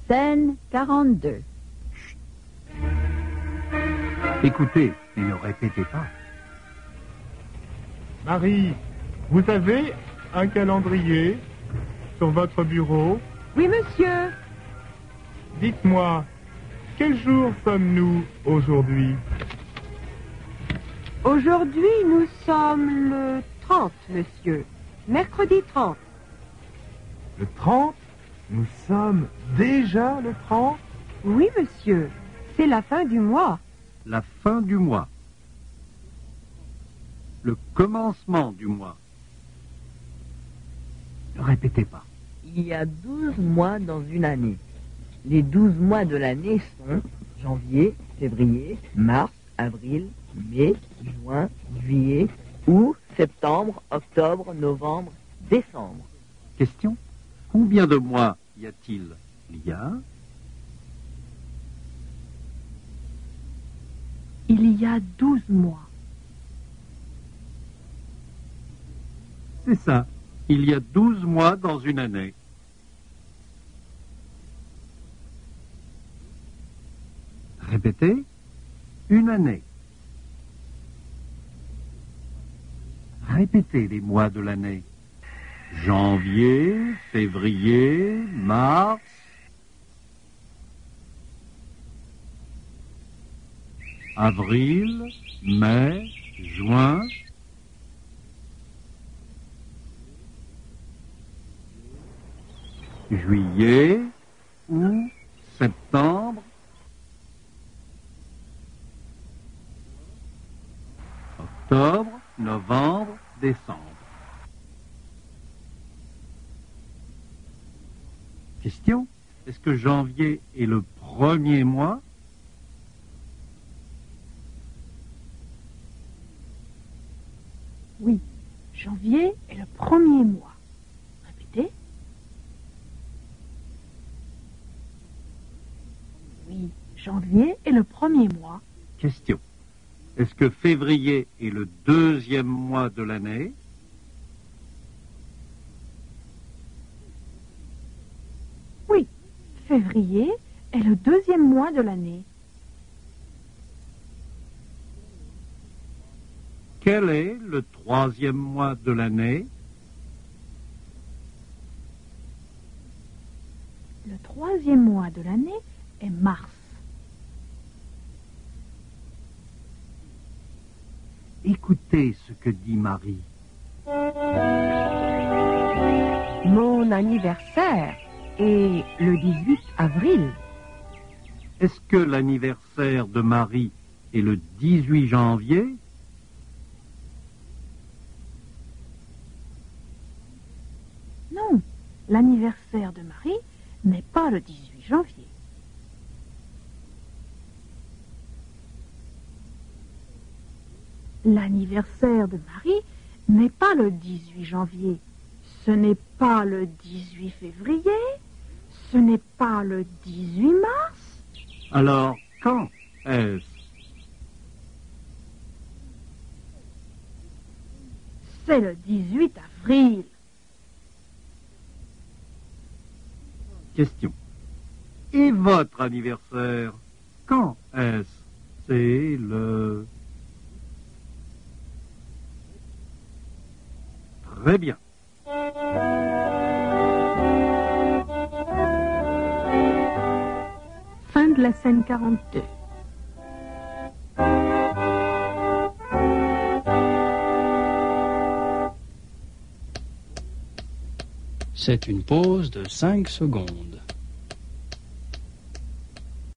Scène 42. Écoutez et ne répétez pas. Marie, vous avez un calendrier sur votre bureau? Oui, monsieur. Dites-moi, quel jour sommes-nous aujourd'hui? Aujourd'hui, nous sommes le 30, monsieur. Mercredi 30. Le 30? Nous sommes déjà le 30? Oui, monsieur. C'est la fin du mois. La fin du mois. Le commencement du mois. Ne répétez pas. Il y a 12 mois dans une année. Les 12 mois de l'année sont janvier, février, mars, avril, mai, juin, juillet, août, septembre, octobre, novembre, décembre. Question. Combien de mois y a-t-il? Il y a 12 mois. C'est ça. Il y a 12 mois dans une année. Répétez. Une année. Répétez les mois de l'année. Janvier, février, mars, avril, mai, juin, juillet, août, septembre, octobre, novembre, décembre. Question. Est-ce que janvier est le premier mois? Oui, janvier est le premier mois. Répétez. Oui, janvier est le premier mois. Question. Est-ce que février est le deuxième mois de l'année? Oui, février est le deuxième mois de l'année. Quel est le troisième mois de l'année? Le troisième mois de l'année est mars. Écoutez ce que dit Marie. Mon anniversaire est le 18 avril. Est-ce que l'anniversaire de Marie est le 18 janvier? Non, l'anniversaire de Marie n'est pas le 18 janvier. L'anniversaire de Marie n'est pas le 18 janvier. Ce n'est pas le 18 février. Ce n'est pas le 18 mars. Alors, quand est-ce? C'est le 18 avril. Question. Et votre anniversaire, quand est-ce? C'est le... Très bien. Fin de la scène 42. C'est une pause de 5 secondes.